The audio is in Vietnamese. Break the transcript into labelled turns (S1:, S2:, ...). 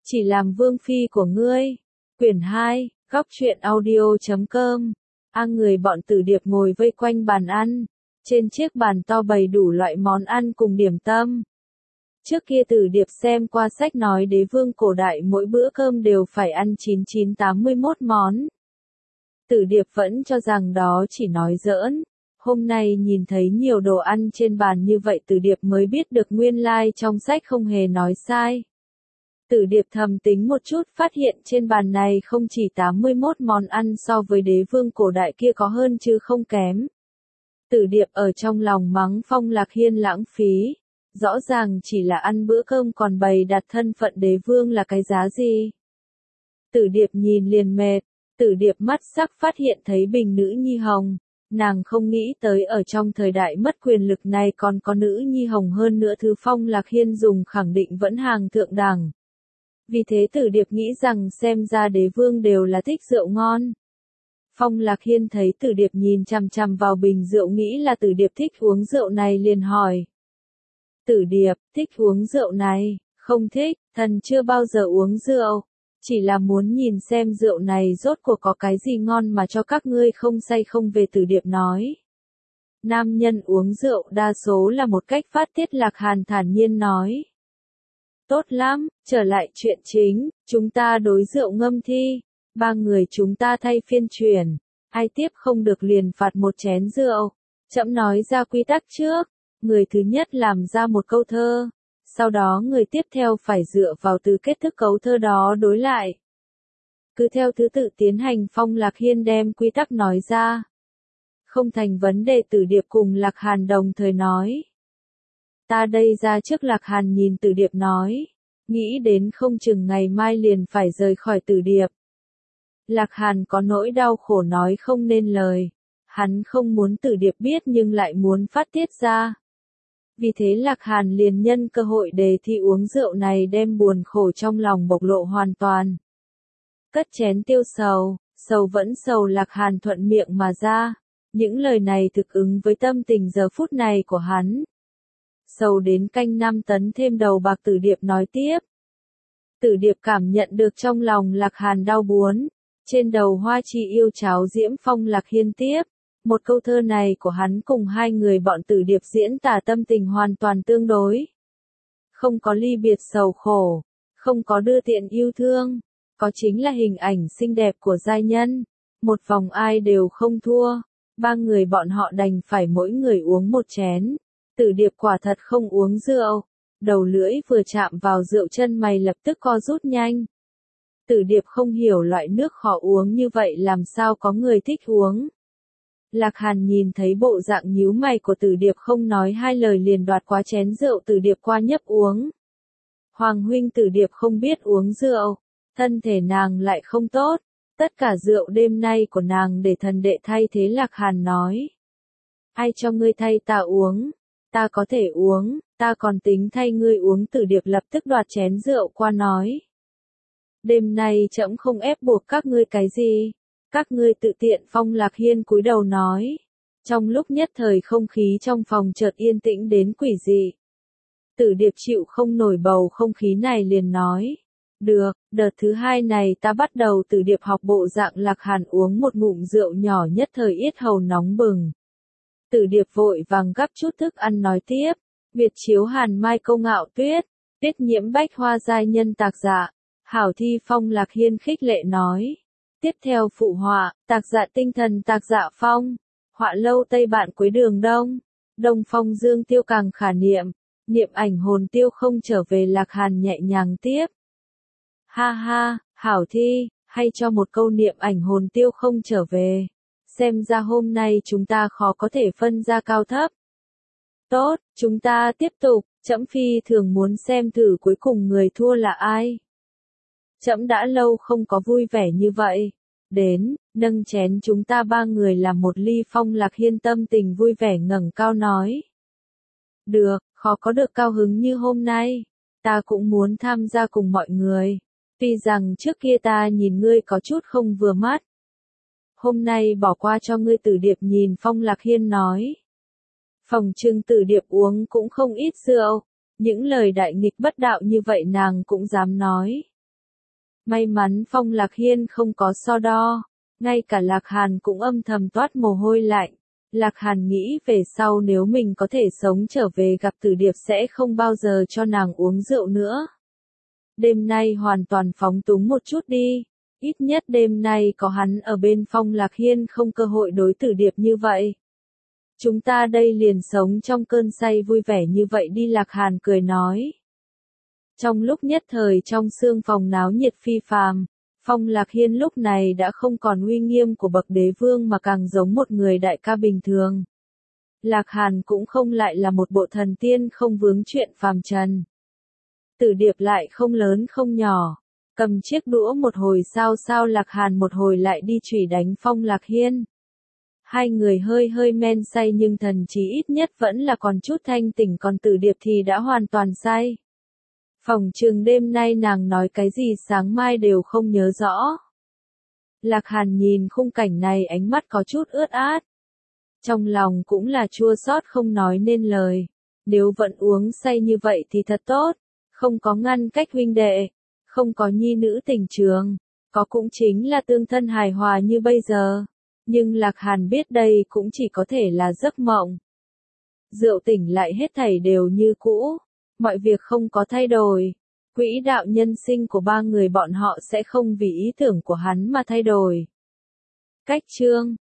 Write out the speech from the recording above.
S1: Chỉ làm vương phi của ngươi. Quyển 2, góc truyện audio.com. Người bọn Tử Điệp ngồi vây quanh bàn ăn. Trên chiếc bàn to bày đủ loại món ăn cùng điểm tâm. Trước kia Tử Điệp xem qua sách nói đế vương cổ đại mỗi bữa cơm đều phải ăn 9981 món. Tử Điệp vẫn cho rằng đó chỉ nói giỡn. Hôm nay nhìn thấy nhiều đồ ăn trên bàn như vậy Tử Điệp mới biết được nguyên lai trong sách không hề nói sai. Tử Điệp thầm tính một chút phát hiện trên bàn này không chỉ 81 món ăn so với đế vương cổ đại kia có hơn chứ không kém. Tử Điệp ở trong lòng mắng Phong Lạc Hiên lãng phí. Rõ ràng chỉ là ăn bữa cơm còn bày đặt thân phận đế vương là cái giá gì. Tử Điệp nhìn liền mệt. Tử Điệp mắt sắc phát hiện thấy bình nữ nhi hồng. Nàng không nghĩ tới ở trong thời đại mất quyền lực này còn có nữ nhi hồng hơn nữa thứ Phong Lạc Hiên dùng khẳng định vẫn hàng thượng đẳng. Vì thế Tử Điệp nghĩ rằng xem ra đế vương đều là thích rượu ngon. Phong Lạc Hiên thấy Tử Điệp nhìn chằm chằm vào bình rượu nghĩ là Tử Điệp thích uống rượu này liền hỏi. Tử Điệp, thích uống rượu này, không thích, thần chưa bao giờ uống rượu. Chỉ là muốn nhìn xem rượu này rốt cuộc có cái gì ngon mà cho các ngươi không say không về. Tử Điệp nói. Nam nhân uống rượu đa số là một cách phát tiết. Lạc Hàn thản nhiên nói. Tốt lắm, trở lại chuyện chính, chúng ta đối rượu ngâm thi. 3 người chúng ta thay phiên chuyển. Ai tiếp không được liền phạt một chén rượu. Trẫm nói ra quy tắc trước. Người thứ nhất làm ra một câu thơ. Sau đó người tiếp theo phải dựa vào từ kết thúc câu thơ đó đối lại. Cứ theo thứ tự tiến hành. Phong Lạc Hiên đem quy tắc nói ra. Không thành vấn đề. Tử Điệp cùng Lạc Hàn đồng thời nói. Ta đây ra trước. Lạc Hàn nhìn Tử Điệp nói. Nghĩ đến không chừng ngày mai liền phải rời khỏi Tử Điệp. Lạc Hàn có nỗi đau khổ nói không nên lời. Hắn không muốn Tử Điệp biết nhưng lại muốn phát tiết ra. Vì thế Lạc Hàn liền nhân cơ hội đề thi uống rượu này đem buồn khổ trong lòng bộc lộ hoàn toàn. Cất chén tiêu sầu, sầu vẫn sầu. Lạc Hàn thuận miệng mà ra. Những lời này thực ứng với tâm tình giờ phút này của hắn. Sầu đến canh 5 tấn thêm đầu bạc. Tử Điệp nói tiếp. Tử Điệp cảm nhận được trong lòng Lạc Hàn đau buồn. Trên đầu hoa chi yêu cháo diễm. Phong Lạc Hiên tiếp. Một câu thơ này của hắn cùng hai người bọn Tử Điệp diễn tả tâm tình hoàn toàn tương đối. Không có ly biệt sầu khổ. Không có đưa tiện yêu thương. Có chính là hình ảnh xinh đẹp của giai nhân. Một vòng ai đều không thua. 3 người bọn họ đành phải mỗi người uống một chén. Tử Điệp quả thật không uống rượu. Đầu lưỡi vừa chạm vào rượu chân mày lập tức co rút nhanh. Tử Điệp không hiểu loại nước khó uống như vậy làm sao có người thích uống. Lạc Hàn nhìn thấy bộ dạng nhíu mày của Tử Điệp không nói hai lời liền đoạt quá chén rượu Tử Điệp qua nhấp uống. Hoàng huynh. Tử Điệp không biết uống rượu. Thân thể nàng lại không tốt. Tất cả rượu đêm nay của nàng để thần đệ thay thế. Lạc Hàn nói. Ai cho ngươi thay ta uống? Ta có thể uống, ta còn tính thay ngươi uống. Tử Điệp lập tức đoạt chén rượu qua nói. Đêm nay trẫm không ép buộc các ngươi cái gì. Các ngươi tự tiện. Phong Lạc Hiên cúi đầu nói. Trong lúc nhất thời không khí trong phòng chợt yên tĩnh đến quỷ dị. Tử Điệp chịu không nổi bầu không khí này liền nói. Được, đợt thứ 2 này ta bắt đầu. Tử Điệp học bộ dạng Lạc Hàn uống một ngụm rượu nhỏ nhất thời yết hầu nóng bừng. Tử Điệp vội vàng gắp chút thức ăn nói tiếp. Việt chiếu Hàn Mai Câu Ngạo Tuyết. Tiết Nhiễm Bách Hoa giai nhân tạc dạ. Hảo thi. Phong Lạc Hiên khích lệ nói. Tiếp theo phụ họa, tạc dạ tinh thần tạc dạ phong. Họa lâu Tây Bạn Cuối Đường Đông. Đông Phong Dương Tiêu càng khả niệm. Niệm ảnh hồn tiêu không trở về. Lạc Hàn nhẹ nhàng tiếp. Ha ha, hảo thi, hay cho một câu niệm ảnh hồn tiêu không trở về. Xem ra hôm nay chúng ta khó có thể phân ra cao thấp. Tốt, chúng ta tiếp tục. Trẫm phi thường muốn xem thử cuối cùng người thua là ai. Trẫm đã lâu không có vui vẻ như vậy. Đến, nâng chén chúng ta 3 người làm một ly. Phong Lạc Hiên tâm tình vui vẻ ngẩng cao nói. Được, khó có được cao hứng như hôm nay. Ta cũng muốn tham gia cùng mọi người. Tuy rằng trước kia ta nhìn ngươi có chút không vừa mắt. Hôm nay bỏ qua cho ngươi. Tử Điệp nhìn Phong Lạc Hiên nói. Phòng trưng Tử Điệp uống cũng không ít rượu. Những lời đại nghịch bất đạo như vậy nàng cũng dám nói. May mắn Phong Lạc Hiên không có so đo, ngay cả Lạc Hàn cũng âm thầm toát mồ hôi lạnh. Lạc Hàn nghĩ về sau nếu mình có thể sống trở về gặp Tử Điệp sẽ không bao giờ cho nàng uống rượu nữa. Đêm nay hoàn toàn phóng túng một chút đi, ít nhất đêm nay có hắn ở bên Phong Lạc Hiên không cơ hội đối Tử Điệp như vậy. Chúng ta đây liền sống trong cơn say vui vẻ như vậy đi, Lạc Hàn cười nói. Trong lúc nhất thời trong sương phòng náo nhiệt phi phàm, Phong Lạc Hiên lúc này đã không còn uy nghiêm của bậc đế vương mà càng giống một người đại ca bình thường. Lạc Hàn cũng không lại là một bộ thần tiên không vướng chuyện phàm trần. Tử Điệp lại không lớn không nhỏ, cầm chiếc đũa một hồi sao Lạc Hàn một hồi lại đi chửi đánh Phong Lạc Hiên. Hai người hơi men say nhưng thần trí ít nhất vẫn là còn chút thanh tỉnh, còn Tử Điệp thì đã hoàn toàn say. Phỏng chừng đêm nay nàng nói cái gì sáng mai đều không nhớ rõ. Lạc Hàn nhìn khung cảnh này ánh mắt có chút ướt át. Trong lòng cũng là chua xót không nói nên lời. Nếu vẫn uống say như vậy thì thật tốt. Không có ngăn cách huynh đệ. Không có nhi nữ tình trường. Có cũng chính là tương thân hài hòa như bây giờ. Nhưng Lạc Hàn biết đây cũng chỉ có thể là giấc mộng. Rượu tỉnh lại hết thảy đều như cũ. Mọi việc không có thay đổi. Quỹ đạo nhân sinh của ba người bọn họ sẽ không vì ý tưởng của hắn mà thay đổi. Cách chương